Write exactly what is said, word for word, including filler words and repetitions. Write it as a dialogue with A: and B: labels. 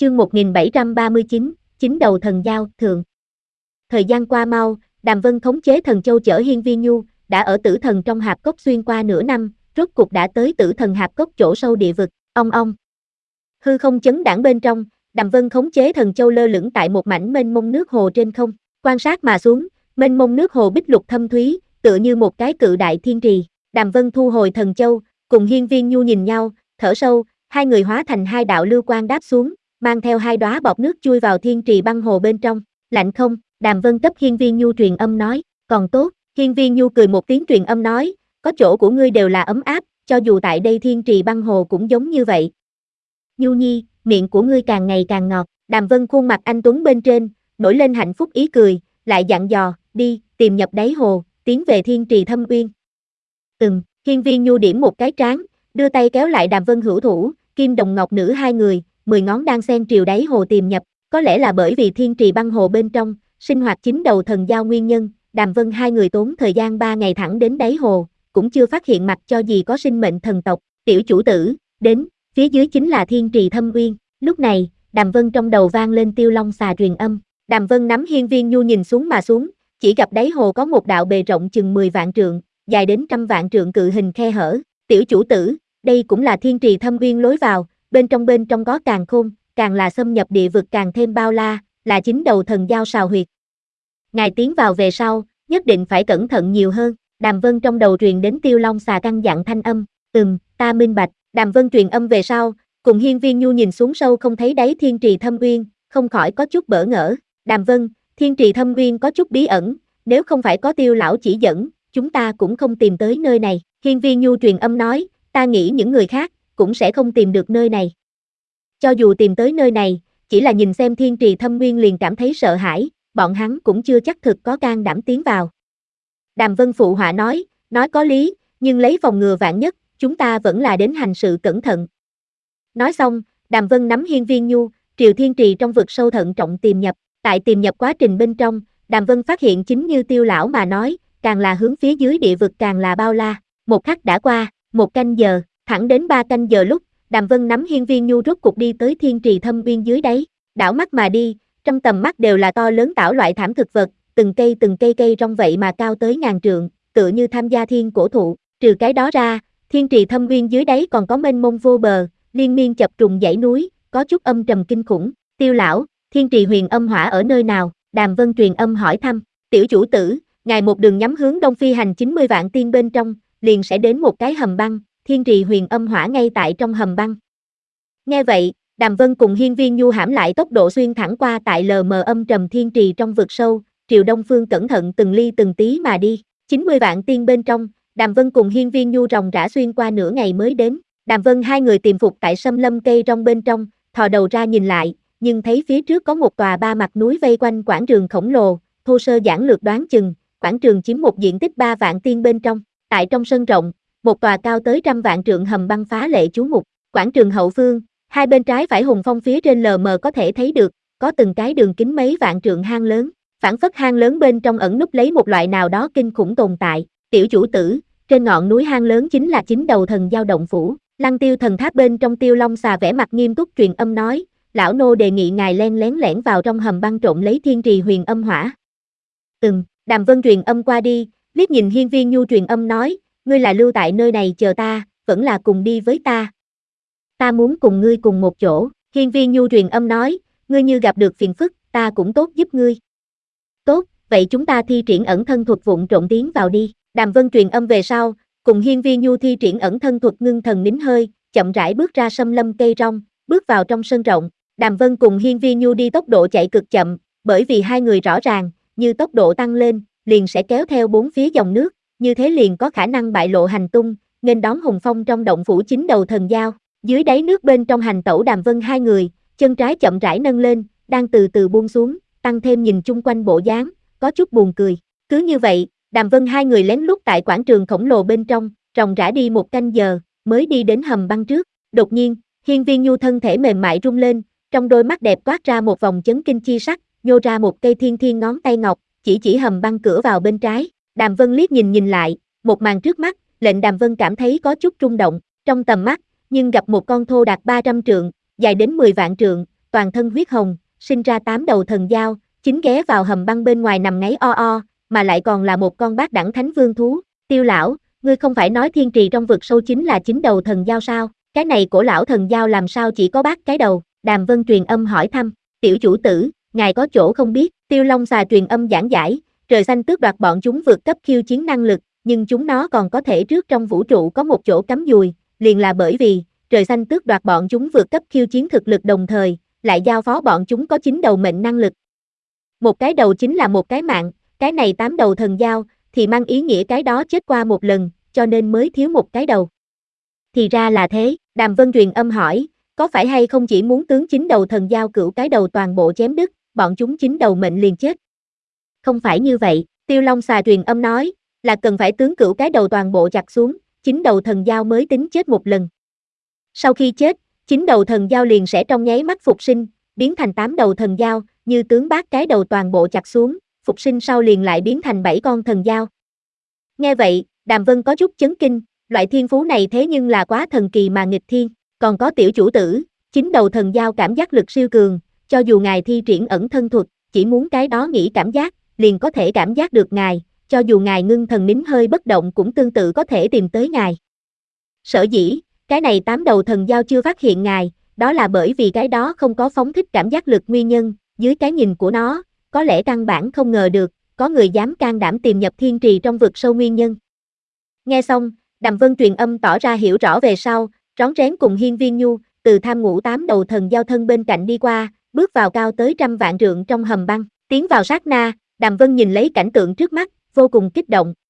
A: Chương một nghìn bảy trăm ba mươi chín, Chín đầu thần giao, thượng. Thời gian qua mau, Đàm Vân khống chế thần châu chở Hiên Viên Nhu, đã ở Tử Thần trong hạp cốc xuyên qua nửa năm, rốt cục đã tới Tử Thần hạp cốc chỗ sâu địa vực, ong ong. Hư không chấn đãng bên trong, Đàm Vân khống chế thần châu lơ lửng tại một mảnh mênh mông nước hồ trên không, quan sát mà xuống, mênh mông nước hồ bích lục thâm thúy, tựa như một cái cự đại thiên trì. Đàm Vân thu hồi thần châu, cùng Hiên Viên Nhu nhìn nhau, thở sâu, hai người hóa thành hai đạo lưu quang đáp xuống, mang theo hai đóa bọt nước chui vào thiên trì băng hồ bên trong. Lạnh không? Đàm Vân cấp Hiên Viên Nhu truyền âm nói. Còn tốt. Hiên Viên Nhu cười một tiếng truyền âm nói, có chỗ của ngươi đều là ấm áp, cho dù tại đây thiên trì băng hồ cũng giống như vậy. Nhu Nhi, miệng của ngươi càng ngày càng ngọt. Đàm Vân khuôn mặt anh tuấn bên trên, nổi lên hạnh phúc ý cười, lại dặn dò, đi, tìm nhập đáy hồ, tiến về thiên trì thâm uyên. Ừm, Hiên Viên Nhu điểm một cái trán, đưa tay kéo lại Đàm Vân hữu thủ, kim đồng ngọc nữ hai người, mười ngón đang xen triều đáy hồ tìm nhập, có lẽ là bởi vì thiên trì băng hồ bên trong, sinh hoạt chín đầu thần giao nguyên nhân, Đàm Vân hai người tốn thời gian ba ngày thẳng đến đáy hồ, cũng chưa phát hiện mặt cho gì có sinh mệnh thần tộc. Tiểu chủ tử, đến, phía dưới chính là thiên trì thâm uyên. Lúc này, Đàm Vân trong đầu vang lên Tiêu Long xà truyền âm. Đàm Vân nắm Hiên Viên Nhu nhìn xuống mà xuống, chỉ gặp đáy hồ có một đạo bề rộng chừng mười vạn trượng, dài đến trăm vạn trượng cự hình khe hở. Tiểu chủ tử, đây cũng là thiên trì thâm uyên lối vào, bên trong bên trong có càng khôn, càng là xâm nhập địa vực càng thêm bao la, là chín đầu thần giao sào huyệt. Ngài tiến vào về sau, nhất định phải cẩn thận nhiều hơn. Đàm Vân trong đầu truyền đến Tiêu Long xà căn dặn thanh âm. Ừm, ta minh bạch. Đàm Vân truyền âm về sau, cùng Hiên Viên Nhu nhìn xuống sâu không thấy đáy thiên trì thâm uyên, không khỏi có chút bỡ ngỡ. Đàm Vân, thiên trì thâm uyên có chút bí ẩn, nếu không phải có Tiêu lão chỉ dẫn, chúng ta cũng không tìm tới nơi này. Hiên Viên Nhu truyền âm nói, ta nghĩ những người khác cũng sẽ không tìm được nơi này. Cho dù tìm tới nơi này, chỉ là nhìn xem thiên trì thâm uyên liền cảm thấy sợ hãi, bọn hắn cũng chưa chắc thực có can đảm tiến vào. Đàm Vân phụ họa nói, nói có lý, nhưng lấy phòng ngừa vạn nhất, chúng ta vẫn là đến hành sự cẩn thận. Nói xong, Đàm Vân nắm Hiên Viên Nhu, triều thiên trì trong vực sâu thận trọng tìm nhập. Tại tìm nhập quá trình bên trong, Đàm Vân phát hiện chính như Tiêu lão mà nói, càng là hướng phía dưới địa vực càng là bao la. Một khắc đã qua, một canh giờ, thẳng đến ba canh giờ lúc, Đàm Vân nắm Hiên Viên Nhu rốt cục đi tới thiên trì thâm uyên dưới đáy, đảo mắt mà đi, trong tầm mắt đều là to lớn tảo loại thảm thực vật, từng cây từng cây cây rong vậy mà cao tới ngàn trượng, tựa như tham gia thiên cổ thụ. Trừ cái đó ra, thiên trì thâm uyên dưới đáy còn có mênh mông vô bờ, liên miên chập trùng dãy núi, có chút âm trầm kinh khủng. Tiêu lão, thiên trì huyền âm hỏa ở nơi nào? Đàm Vân truyền âm hỏi thăm. Tiểu chủ tử, ngài một đường nhắm hướng đông phi hành chín mươi vạn tiên bên trong, liền sẽ đến một cái hầm băng, thiên trì huyền âm hỏa ngay tại trong hầm băng. Nghe vậy, Đàm Vân cùng Hiên Viên Nhu hãm lại tốc độ xuyên thẳng qua tại lờ mờ âm trầm thiên trì trong vực sâu, triều đông phương cẩn thận từng ly từng tí mà đi. chín mươi vạn tiên bên trong, Đàm Vân cùng Hiên Viên Nhu ròng rã xuyên qua nửa ngày mới đến. Đàm Vân hai người tìm phục tại sâm lâm cây rong bên trong, thò đầu ra nhìn lại, nhưng thấy phía trước có một tòa ba mặt núi vây quanh quảng trường khổng lồ, thô sơ giản lược đoán chừng, quảng trường chiếm một diện tích ba vạn tiên bên trong. Tại trong sân rộng, một tòa cao tới trăm vạn trượng hầm băng phá lệ chú mục. Quảng trường hậu phương, hai bên trái phải hùng phong phía trên lờ mờ có thể thấy được, có từng cái đường kính mấy vạn trượng hang lớn, phảng phất hang lớn bên trong ẩn núp lấy một loại nào đó kinh khủng tồn tại. Tiểu chủ tử, trên ngọn núi hang lớn chính là chín đầu thần giao động phủ. Lăng Tiêu thần tháp bên trong Tiêu Long xà vẻ mặt nghiêm túc truyền âm nói, lão nô đề nghị ngài len lén lẻn vào trong hầm băng trộn lấy thiên trì huyền âm hỏa. Ừm, Đàm Vân truyền âm qua đi, liếc nhìn Hiên Viên Nhu truyền âm nói, ngươi là lưu tại nơi này chờ ta, vẫn là cùng đi với ta. Ta muốn cùng ngươi cùng một chỗ. Hiên Viên Nhu truyền âm nói, ngươi như gặp được phiền phức, ta cũng tốt giúp ngươi. Tốt, vậy chúng ta thi triển ẩn thân thuật vụng trộn tiến vào đi. Đàm Vân truyền âm về sau, cùng Hiên Viên Nhu thi triển ẩn thân thuật ngưng thần nín hơi, chậm rãi bước ra sâm lâm cây rong, bước vào trong sân rộng. Đàm Vân cùng Hiên Viên Nhu đi tốc độ chạy cực chậm, bởi vì hai người rõ ràng, như tốc độ tăng lên, liền sẽ kéo theo bốn phía dòng nước, như thế liền có khả năng bại lộ hành tung, nên đón hùng phong trong động phủ chín đầu thần giao. Dưới đáy nước bên trong hành tẩu Đàm Vân hai người, chân trái chậm rãi nâng lên, đang từ từ buông xuống, tăng thêm nhìn chung quanh bộ dáng, có chút buồn cười. Cứ như vậy, Đàm Vân hai người lén lút tại quảng trường khổng lồ bên trong, ròng rã đi một canh giờ, mới đi đến hầm băng trước. Đột nhiên, Hiên Viên Nhu thân thể mềm mại rung lên, trong đôi mắt đẹp toát ra một vòng chấn kinh chi sắc, nhô ra một cây thiên thiên ngón tay ngọc, chỉ chỉ hầm băng cửa vào bên trái. Đàm Vân liếc nhìn nhìn lại, một màn trước mắt, lệnh Đàm Vân cảm thấy có chút rung động, trong tầm mắt, nhưng gặp một con thô đạt ba trăm trượng, dài đến mười vạn trượng, toàn thân huyết hồng, sinh ra tám đầu thần dao, chính ghé vào hầm băng bên ngoài nằm ngáy o o, mà lại còn là một con bát đẳng thánh vương thú. Tiêu lão, ngươi không phải nói thiên trì trong vực sâu chính là chín đầu thần dao sao? Cái này của lão thần dao làm sao chỉ có bát cái đầu? Đàm Vân truyền âm hỏi thăm. Tiểu chủ tử, ngài có chỗ không biết. Tiêu Long xà truyền âm giảng giải. Trời xanh tước đoạt bọn chúng vượt cấp khiêu chiến năng lực, nhưng chúng nó còn có thể trước trong vũ trụ có một chỗ cắm dùi, liền là bởi vì trời xanh tước đoạt bọn chúng vượt cấp khiêu chiến thực lực đồng thời, lại giao phó bọn chúng có chín đầu mệnh năng lực. Một cái đầu chính là một cái mạng, cái này tám đầu thần dao, thì mang ý nghĩa cái đó chết qua một lần, cho nên mới thiếu một cái đầu. Thì ra là thế, Đàm Vân truyền âm hỏi, có phải hay không chỉ muốn tướng chín đầu thần dao cửu cái đầu toàn bộ chém đứt, bọn chúng chín đầu mệnh liền chết? Không phải như vậy, Tiêu Long xà truyền âm nói, là cần phải tướng cửu cái đầu toàn bộ chặt xuống, chín đầu thần dao mới tính chết một lần. Sau khi chết, chín đầu thần dao liền sẽ trong nháy mắt phục sinh, biến thành tám đầu thần dao, như tướng bát cái đầu toàn bộ chặt xuống, phục sinh sau liền lại biến thành bảy con thần dao. Nghe vậy, Đàm Vân có chút chấn kinh, loại thiên phú này thế nhưng là quá thần kỳ mà nghịch thiên, còn có tiểu chủ tử, chín đầu thần dao cảm giác lực siêu cường, cho dù ngài thi triển ẩn thân thuật, chỉ muốn cái đó nghĩ cảm giác, liền có thể cảm giác được ngài, cho dù ngài ngưng thần nín hơi bất động cũng tương tự có thể tìm tới ngài. Sở dĩ, cái này tám đầu thần dao chưa phát hiện ngài, đó là bởi vì cái đó không có phóng thích cảm giác lực nguyên nhân, dưới cái nhìn của nó, có lẽ căn bản không ngờ được, có người dám can đảm tìm nhập thiên trì trong vực sâu nguyên nhân. Nghe xong, Đàm Vân truyền âm tỏ ra hiểu rõ về sau, rón rén cùng Hiên Viên Nhu, từ tham ngũ tám đầu thần giao thân bên cạnh đi qua, bước vào cao tới trăm vạn trượng trong hầm băng, tiến vào sát na, Đàm Vân nhìn lấy cảnh tượng trước mắt, vô cùng kích động,